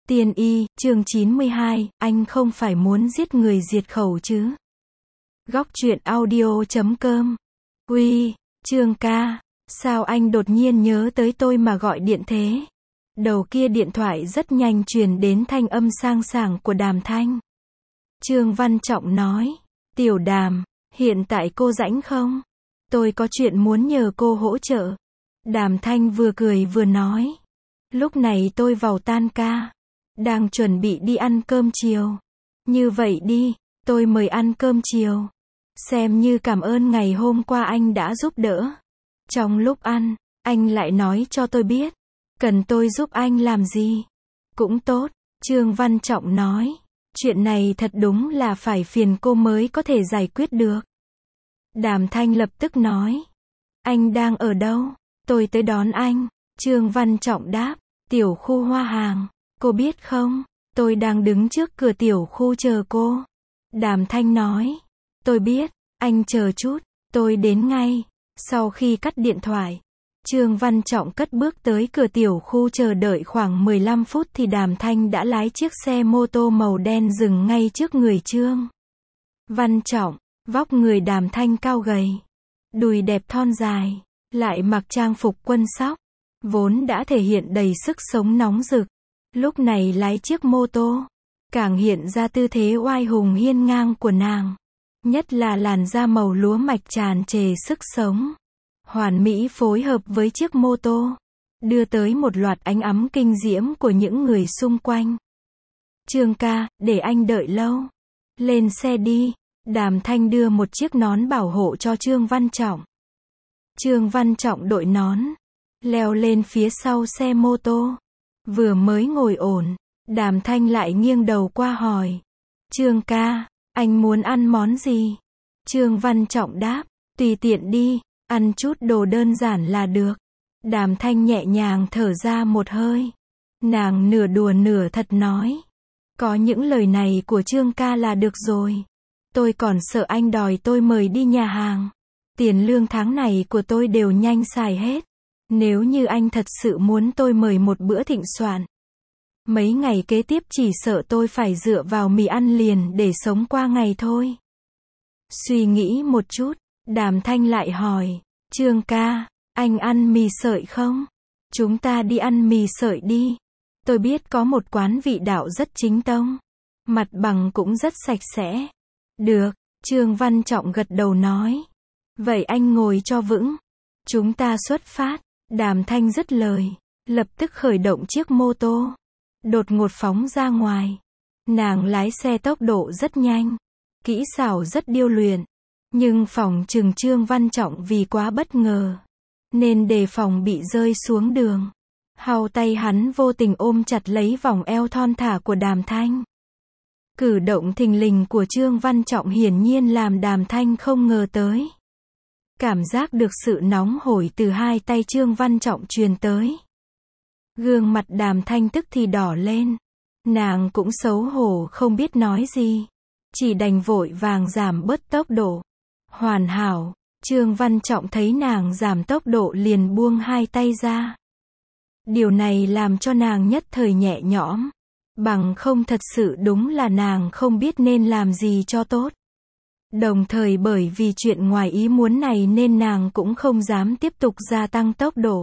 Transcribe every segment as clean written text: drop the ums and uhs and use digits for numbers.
Tiên y, chương 92, anh không phải muốn giết người diệt khẩu chứ? Góc truyện audio.com. Uy, Trương ca, sao anh đột nhiên nhớ tới tôi mà gọi điện thế? Đầu kia điện thoại rất nhanh truyền đến thanh âm sang sảng của Đàm Thanh. Trương Văn Trọng nói, Tiểu Đàm, hiện tại cô rảnh không? Tôi có chuyện muốn nhờ cô hỗ trợ. Đàm Thanh vừa cười vừa nói, lúc này tôi vào tan ca, đang chuẩn bị đi ăn cơm chiều. Như vậy đi, tôi mời ăn cơm chiều. Xem như cảm ơn ngày hôm qua anh đã giúp đỡ. Trong lúc ăn, anh lại nói cho tôi biết, cần tôi giúp anh làm gì. Cũng tốt, Trương Văn Trọng nói, chuyện này thật đúng là phải phiền cô mới có thể giải quyết được. Đàm Thanh lập tức nói, anh đang ở đâu? Tôi tới đón anh. Trương Văn Trọng đáp, tiểu khu Hoa Hàng. Cô biết không, tôi đang đứng trước cửa tiểu khu chờ cô. Đàm Thanh nói, tôi biết, anh chờ chút, tôi đến ngay. Sau khi cắt điện thoại, Trương Văn Trọng cất bước tới cửa tiểu khu chờ đợi khoảng 15 phút thì Đàm Thanh đã lái chiếc xe mô tô màu đen dừng ngay trước người Trương Văn Trọng. Vóc người Đàm Thanh cao gầy, đùi đẹp thon dài, lại mặc trang phục quân sóc, vốn đã thể hiện đầy sức sống nóng rực. Lúc này lái chiếc mô tô, càng hiện ra tư thế oai hùng hiên ngang của nàng. Nhất là làn da màu lúa mạch tràn trề sức sống. Hoàn mỹ phối hợp với chiếc mô tô, đưa tới một loạt ánh ấm kinh diễm của những người xung quanh. Trương ca, để anh đợi lâu. Lên xe đi. Đàm Thanh đưa một chiếc nón bảo hộ cho Trương Văn Trọng. Trương Văn Trọng đội nón, leo lên phía sau xe mô tô. Vừa mới ngồi ổn, Đàm Thanh lại nghiêng đầu qua hỏi, Trương ca, anh muốn ăn món gì? Trương Văn Trọng đáp, tùy tiện đi, ăn chút đồ đơn giản là được. Đàm Thanh nhẹ nhàng thở ra một hơi. Nàng nửa đùa nửa thật nói, có những lời này của Trương ca là được rồi. Tôi còn sợ anh đòi tôi mời đi nhà hàng. Tiền lương tháng này của tôi đều nhanh xài hết. Nếu như anh thật sự muốn tôi mời một bữa thịnh soạn, mấy ngày kế tiếp chỉ sợ tôi phải dựa vào mì ăn liền để sống qua ngày thôi. Suy nghĩ một chút, Đàm Thanh lại hỏi, Trương ca, anh ăn mì sợi không? Chúng ta đi ăn mì sợi đi. Tôi biết có một quán vị đạo rất chính tông. Mặt bằng cũng rất sạch sẽ. Được, Trương Văn Trọng gật đầu nói. Vậy anh ngồi cho vững. Chúng ta xuất phát. Đàm Thanh dứt lời, lập tức khởi động chiếc mô tô, đột ngột phóng ra ngoài. Nàng lái xe tốc độ rất nhanh, kỹ xảo rất điêu luyện, nhưng phỏng chừng Trương Văn Trọng vì quá bất ngờ, nên đề phòng bị rơi xuống đường. Hau tay hắn vô tình ôm chặt lấy vòng eo thon thả của Đàm Thanh. Cử động thình lình của Trương Văn Trọng hiển nhiên làm Đàm Thanh không ngờ tới. Cảm giác được sự nóng hổi từ hai tay Trương Văn Trọng truyền tới. Gương mặt Đàm Thanh tức thì đỏ lên. Nàng cũng xấu hổ không biết nói gì. Chỉ đành vội vàng giảm bớt tốc độ. Hoàn hảo, Trương Văn Trọng thấy nàng giảm tốc độ liền buông hai tay ra. Điều này làm cho nàng nhất thời nhẹ nhõm. Bằng không thật sự đúng là nàng không biết nên làm gì cho tốt. Đồng thời bởi vì chuyện ngoài ý muốn này nên nàng cũng không dám tiếp tục gia tăng tốc độ,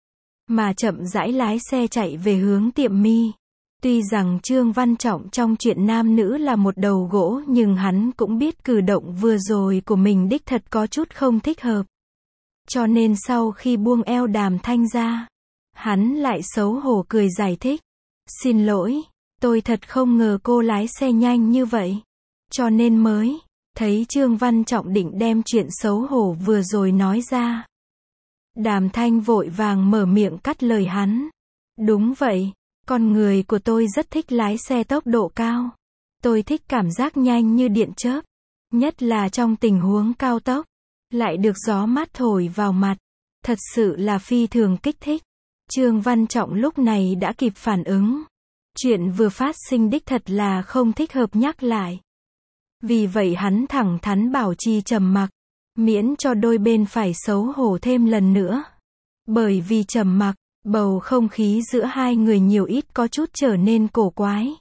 mà chậm rãi lái xe chạy về hướng tiệm mi. Tuy rằng Trương Văn Trọng trong chuyện nam nữ là một đầu gỗ nhưng hắn cũng biết cử động vừa rồi của mình đích thật có chút không thích hợp. Cho nên sau khi buông eo Đàm Thanh ra, hắn lại xấu hổ cười giải thích. Xin lỗi, tôi thật không ngờ cô lái xe nhanh như vậy. Cho nên mới thấy Trương Văn Trọng định đem chuyện xấu hổ vừa rồi nói ra. Đàm Thanh vội vàng mở miệng cắt lời hắn. Đúng vậy, con người của tôi rất thích lái xe tốc độ cao. Tôi thích cảm giác nhanh như điện chớp. Nhất là trong tình huống cao tốc. Lại được gió mát thổi vào mặt. Thật sự là phi thường kích thích. Trương Văn Trọng lúc này đã kịp phản ứng. Chuyện vừa phát sinh đích thật là không thích hợp nhắc lại. Vì vậy hắn thẳng thắn bảo trì trầm mặc, miễn cho đôi bên phải xấu hổ thêm lần nữa. Bởi vì trầm mặc, Bầu không khí giữa hai người nhiều ít có chút trở nên cổ quái.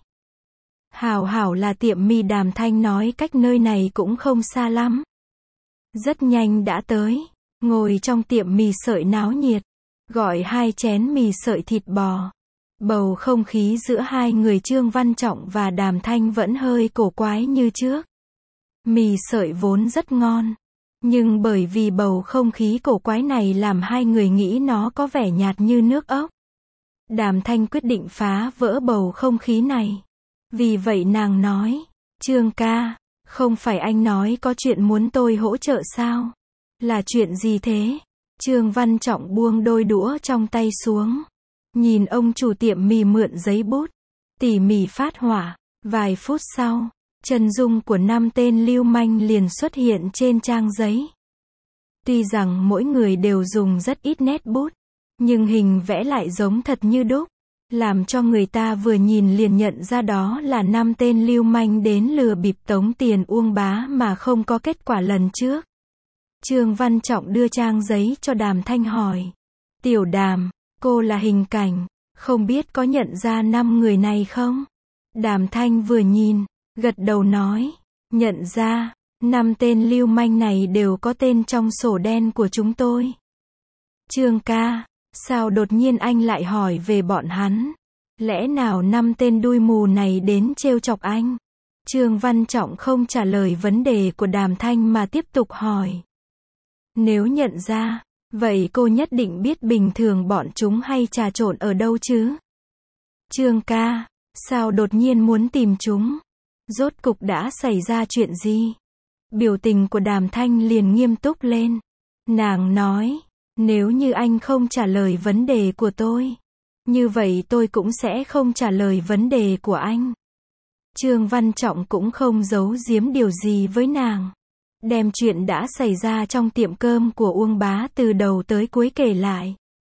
Hảo hảo là tiệm mì Đàm Thanh nói cách nơi này cũng không xa lắm. Rất nhanh đã tới, ngồi trong tiệm mì sợi náo nhiệt, gọi 2 chén mì sợi thịt bò. Bầu không khí giữa hai người Trương Văn Trọng và Đàm Thanh vẫn hơi cổ quái như trước. Mì sợi vốn rất ngon, nhưng bởi vì bầu không khí cổ quái này làm hai người nghĩ nó có vẻ nhạt như nước ốc. Đàm Thanh quyết định phá vỡ bầu không khí này. Vì vậy nàng nói, Trương ca, không phải anh nói có chuyện muốn tôi hỗ trợ sao? Là chuyện gì thế? Trương Văn Trọng buông đôi đũa trong tay xuống. Nhìn ông chủ tiệm mì mượn giấy bút, tỉ mỉ phát họa. Vài phút sau, chân dung của 5 tên lưu manh liền xuất hiện trên trang giấy. Tuy rằng mỗi người đều dùng rất ít nét bút, nhưng hình vẽ lại giống thật như đúc, làm cho người ta vừa nhìn liền nhận ra đó là 5 tên lưu manh đến lừa bịp tống tiền Uông Bá mà không có kết quả lần trước. Trương Văn Trọng đưa trang giấy cho Đàm Thanh hỏi, Tiểu Đàm, cô là Hình Cảnh, không biết có nhận ra 5 người này không? Đàm Thanh vừa nhìn, gật đầu nói, nhận ra, 5 tên lưu manh này đều có tên trong sổ đen của chúng tôi. Trương ca, sao đột nhiên anh lại hỏi về bọn hắn? Lẽ nào 5 tên đuôi mù này đến trêu chọc anh? Trương Văn Trọng không trả lời vấn đề của Đàm Thanh mà tiếp tục hỏi. Nếu nhận ra, vậy cô nhất định biết bình thường bọn chúng hay trà trộn ở đâu chứ? Trương ca, sao đột nhiên muốn tìm chúng? Rốt cục đã xảy ra chuyện gì? Biểu tình của Đàm Thanh liền nghiêm túc lên. Nàng nói, nếu như anh không trả lời vấn đề của tôi, như vậy tôi cũng sẽ không trả lời vấn đề của anh. Trương Văn Trọng cũng không giấu giếm điều gì với nàng. Đem chuyện đã xảy ra trong tiệm cơm của Uông Bá từ đầu tới cuối kể lại.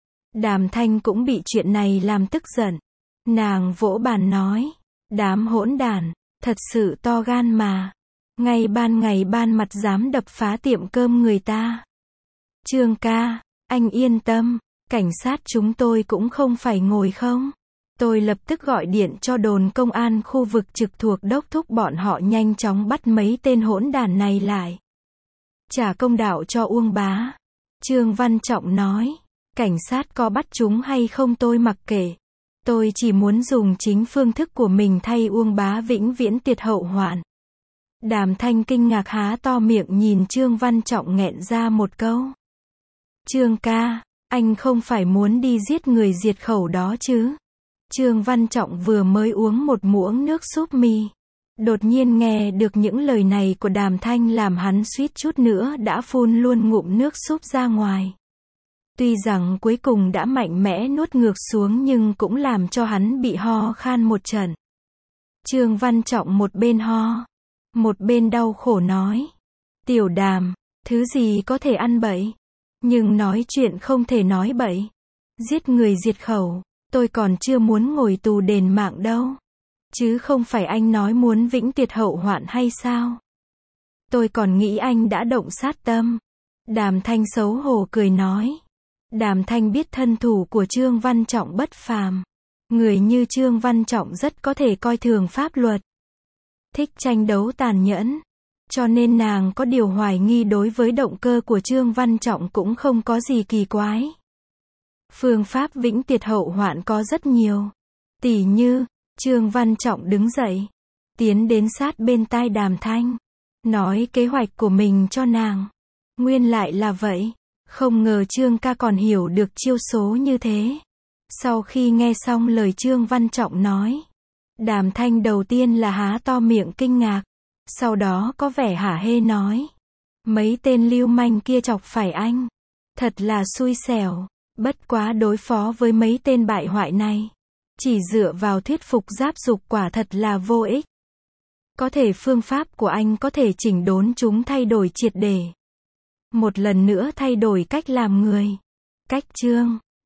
Đàm Thanh cũng bị chuyện này làm tức giận. Nàng vỗ bàn nói, đám hỗn đản, thật sự to gan mà. Ngay ban ngày ban mặt dám đập phá tiệm cơm người ta. Trương ca, anh yên tâm, cảnh sát chúng tôi cũng không phải ngồi không. Tôi lập tức gọi điện cho đồn công an khu vực trực thuộc đốc thúc bọn họ nhanh chóng bắt mấy tên hỗn đản này lại. Trả công đạo cho Uông Bá. Trương Văn Trọng nói, cảnh sát có bắt chúng hay không tôi mặc kệ. Tôi chỉ muốn dùng chính phương thức của mình thay Uông Bá vĩnh viễn tiệt hậu hoạn. Đàm Thanh kinh ngạc há to miệng nhìn Trương Văn Trọng nghẹn ra một câu. Trương ca, anh không phải muốn đi giết người diệt khẩu đó chứ? Trương Văn Trọng vừa mới uống một muỗng nước súp mì. Đột nhiên nghe được những lời này của Đàm Thanh làm hắn suýt chút nữa đã phun luôn ngụm nước súp ra ngoài. Tuy rằng cuối cùng đã mạnh mẽ nuốt ngược xuống nhưng cũng làm cho hắn bị ho khan một trận. Trương Văn Trọng một bên ho, một bên đau khổ nói. Tiểu Đàm, thứ gì có thể ăn bậy, nhưng nói chuyện không thể nói bậy. Giết người diệt khẩu, tôi còn chưa muốn ngồi tù đền mạng đâu. Chứ không phải anh nói muốn vĩnh tuyệt hậu hoạn hay sao? Tôi còn nghĩ anh đã động sát tâm. Đàm Thanh xấu hổ cười nói. Đàm Thanh biết thân thủ của Trương Văn Trọng bất phàm. Người như Trương Văn Trọng rất có thể coi thường pháp luật. Thích tranh đấu tàn nhẫn. Cho nên nàng có điều hoài nghi đối với động cơ của Trương Văn Trọng cũng không có gì kỳ quái. Phương pháp vĩnh tuyệt hậu hoạn có rất nhiều. Tỉ như, Trương Văn Trọng đứng dậy, tiến đến sát bên tai Đàm Thanh, nói kế hoạch của mình cho nàng. Nguyên lại là vậy, không ngờ Trương ca còn hiểu được chiêu số như thế. Sau khi nghe xong lời Trương Văn Trọng nói, Đàm Thanh đầu tiên là há to miệng kinh ngạc, sau đó có vẻ hả hê nói. Mấy tên lưu manh kia chọc phải anh. Thật là xui xẻo, bất quá đối phó với mấy tên bại hoại này. Chỉ dựa vào thuyết phục giáp dục quả thật là vô ích. Có thể phương pháp của anh có thể chỉnh đốn chúng thay đổi triệt để. Một lần nữa thay đổi cách làm người. Cách Trương